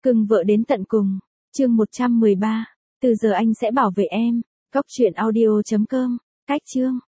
Cưng vợ đến tận cùng. Chương 113. Từ giờ anh sẽ bảo vệ em. Góc truyện audio.com. Cách chương.